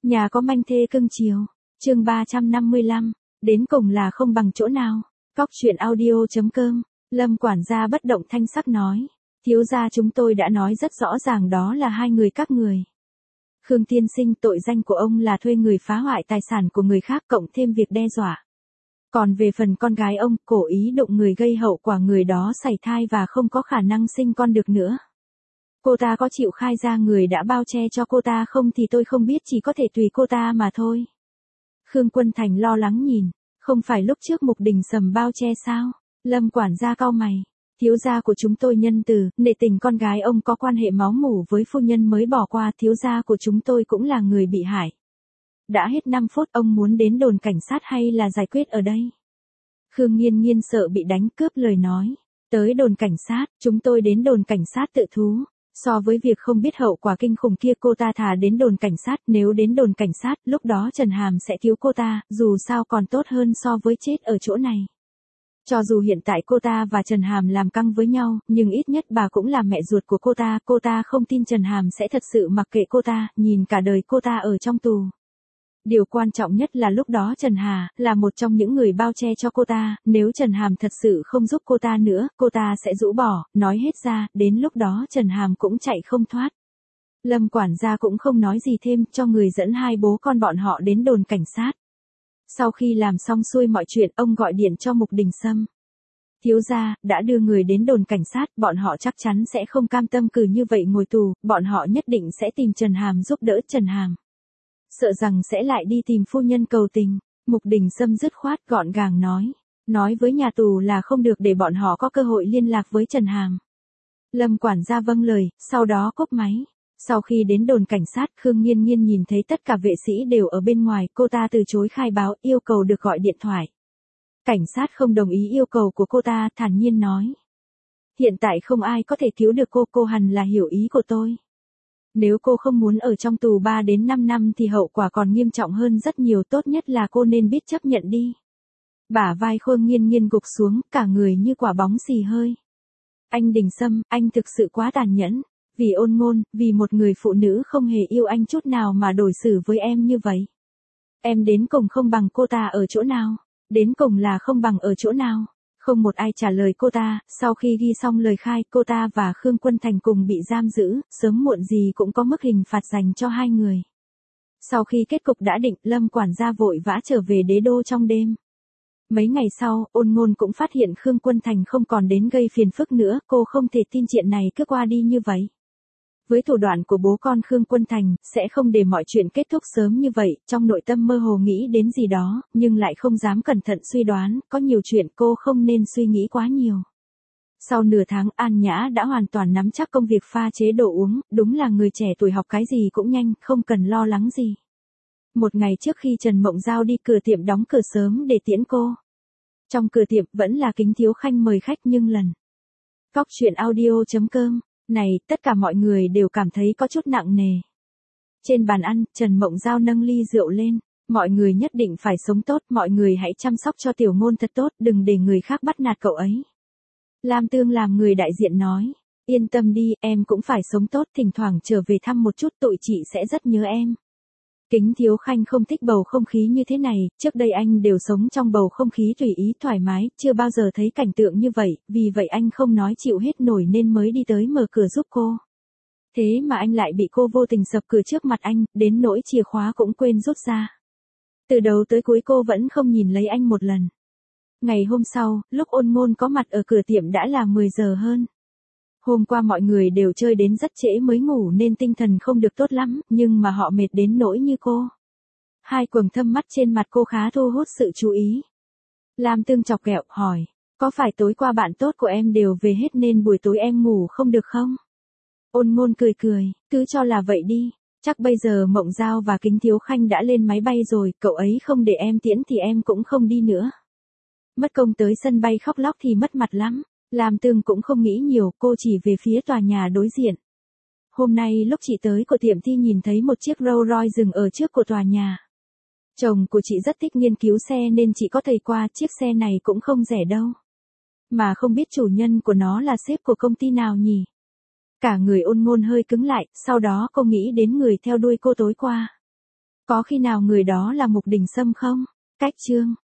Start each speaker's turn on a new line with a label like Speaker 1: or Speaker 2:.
Speaker 1: Nhà có manh thê cưng chiều. Chương 355, đến cùng là không bằng chỗ nào. Cóc truyện audio.com. Lâm quản gia bất động thanh sắc nói, thiếu gia chúng tôi đã nói rất rõ ràng đó là hai người các người. Khương tiên sinh, tội danh của ông là thuê người phá hoại tài sản của người khác cộng thêm việc đe dọa. Còn về phần con gái ông, cố ý đụng người gây hậu quả người đó sảy thai và không có khả năng sinh con được nữa. Cô ta có chịu khai ra người đã bao che cho cô ta không thì tôi không biết, chỉ có thể tùy cô ta mà thôi. Khương Quân Thành lo lắng nhìn, không phải lúc trước Mục Đình Sầm bao che sao? Lâm quản gia cau mày, thiếu gia của chúng tôi nhân từ, nể tình con gái ông có quan hệ máu mủ với phu nhân mới bỏ qua, thiếu gia của chúng tôi cũng là người bị hại. Đã hết 5 phút, ông muốn đến đồn cảnh sát hay là giải quyết ở đây? Khương Nghiên Nghiên sợ bị đánh cướp lời nói, tới đồn cảnh sát, chúng tôi đến đồn cảnh sát tự thú. So với việc không biết hậu quả kinh khủng kia, cô ta thà đến đồn cảnh sát, nếu đến đồn cảnh sát, lúc đó Trần Hàm sẽ cứu cô ta, dù sao còn tốt hơn so với chết ở chỗ này. Cho dù hiện tại cô ta và Trần Hàm làm căng với nhau, nhưng ít nhất bà cũng là mẹ ruột của cô ta không tin Trần Hàm sẽ thật sự mặc kệ cô ta, nhìn cả đời cô ta ở trong tù. Điều quan trọng nhất là lúc đó Trần Hà, là một trong những người bao che cho cô ta, nếu Trần Hàm thật sự không giúp cô ta nữa, cô ta sẽ rũ bỏ, nói hết ra, đến lúc đó Trần Hàm cũng chạy không thoát. Lâm quản gia cũng không nói gì thêm, cho người dẫn hai bố con bọn họ đến đồn cảnh sát. Sau khi làm xong xuôi mọi chuyện, ông gọi điện cho Mục Đình Sâm. Thiếu gia, đã đưa người đến đồn cảnh sát, bọn họ chắc chắn sẽ không cam tâm cứ như vậy ngồi tù, bọn họ nhất định sẽ tìm Trần Hàm giúp đỡ Trần Hàm. Sợ rằng sẽ lại đi tìm phu nhân cầu tình. Mục Đình Sâm dứt khoát gọn gàng nói với nhà tù là không được để bọn họ có cơ hội liên lạc với Trần Hàm. Lâm quản gia vâng lời, sau đó cúp máy. Sau khi đến đồn cảnh sát, Khương Nghiên Nghiên nhìn thấy tất cả vệ sĩ đều ở bên ngoài, cô ta từ chối khai báo, yêu cầu được gọi điện thoại. Cảnh sát không đồng ý yêu cầu của cô ta, thản nhiên nói. Hiện tại không ai có thể cứu được cô hẳn là hiểu ý của tôi. Nếu cô không muốn ở trong tù 3 đến 5 năm thì hậu quả còn nghiêm trọng hơn rất nhiều, tốt nhất là cô nên biết chấp nhận đi. Bả vai Khương Nghiên Nghiên gục xuống, cả người như quả bóng xì hơi. Anh Đình Sâm, anh thực sự quá tàn nhẫn. Vì Ôn Ngôn, vì một người phụ nữ không hề yêu anh chút nào mà đối xử với em như vậy. Em đến cùng không bằng cô ta ở chỗ nào? Đến cùng là không bằng ở chỗ nào? Không một ai trả lời cô ta, sau khi ghi xong lời khai, cô ta và Khương Quân Thành cùng bị giam giữ, sớm muộn gì cũng có mức hình phạt dành cho hai người. Sau khi kết cục đã định, Lâm quản gia vội vã trở về đế đô trong đêm. Mấy ngày sau, Ôn Ngôn cũng phát hiện Khương Quân Thành không còn đến gây phiền phức nữa, cô không thể tin chuyện này cứ qua đi như vậy. Với thủ đoạn của bố con Khương Quân Thành, sẽ không để mọi chuyện kết thúc sớm như vậy, trong nội tâm mơ hồ nghĩ đến gì đó, nhưng lại không dám cẩn thận suy đoán, có nhiều chuyện cô không nên suy nghĩ quá nhiều. Sau nửa tháng, An Nhã đã hoàn toàn nắm chắc công việc pha chế đồ uống, đúng là người trẻ tuổi học cái gì cũng nhanh, không cần lo lắng gì. Một ngày trước khi Trần Mộng Giao đi cửa tiệm đóng cửa sớm để tiễn cô. Trong cửa tiệm vẫn là Kính Thiếu Khanh mời khách nhưng lần. Cóc truyện audio.com. Này, tất cả mọi người đều cảm thấy có chút nặng nề. Trên bàn ăn, Trần Mộng Giao nâng ly rượu lên. Mọi người nhất định phải sống tốt, mọi người hãy chăm sóc cho Tiểu Ngôn thật tốt, đừng để người khác bắt nạt cậu ấy. Lam Tương làm người đại diện nói, yên tâm đi, em cũng phải sống tốt, thỉnh thoảng trở về thăm một chút, tụi chị sẽ rất nhớ em. Kính Thiếu Khanh không thích bầu không khí như thế này, trước đây anh đều sống trong bầu không khí tùy ý thoải mái, chưa bao giờ thấy cảnh tượng như vậy, vì vậy anh không nói chịu hết nổi nên mới đi tới mở cửa giúp cô. Thế mà anh lại bị cô vô tình sập cửa trước mặt anh, đến nỗi chìa khóa cũng quên rút ra. Từ đầu tới cuối cô vẫn không nhìn lấy anh một lần. Ngày hôm sau, lúc Ôn Ngôn có mặt ở cửa tiệm đã là 10 giờ hơn. Hôm qua mọi người đều chơi đến rất trễ mới ngủ nên tinh thần không được tốt lắm, nhưng mà họ mệt đến nỗi như cô. Hai quầng thâm mắt trên mặt cô khá thu hút sự chú ý. Lam Tương chọc ghẹo, hỏi, có phải tối qua bạn tốt của em đều về hết nên buổi tối em ngủ không được không? Ôn Ngôn cười, cứ cho là vậy đi, chắc bây giờ Mộng Giao và Kính Thiếu Khanh đã lên máy bay rồi, cậu ấy không để em tiễn thì em cũng không đi nữa. Mất công tới sân bay khóc lóc thì mất mặt lắm. Lam Tương cũng không nghĩ nhiều, cô chỉ về phía tòa nhà đối diện. Hôm nay lúc chị tới của tiệm thì nhìn thấy một chiếc Rolls Royce dừng ở trước của tòa nhà. Chồng của chị rất thích nghiên cứu xe nên chị có thấy qua, chiếc xe này cũng không rẻ đâu. Mà không biết chủ nhân của nó là sếp của công ty nào nhỉ? Cả người Ôn Ngôn hơi cứng lại, sau đó cô nghĩ đến người theo đuôi cô tối qua. Có khi nào người đó là Mục Đình Sâm không? Cách chương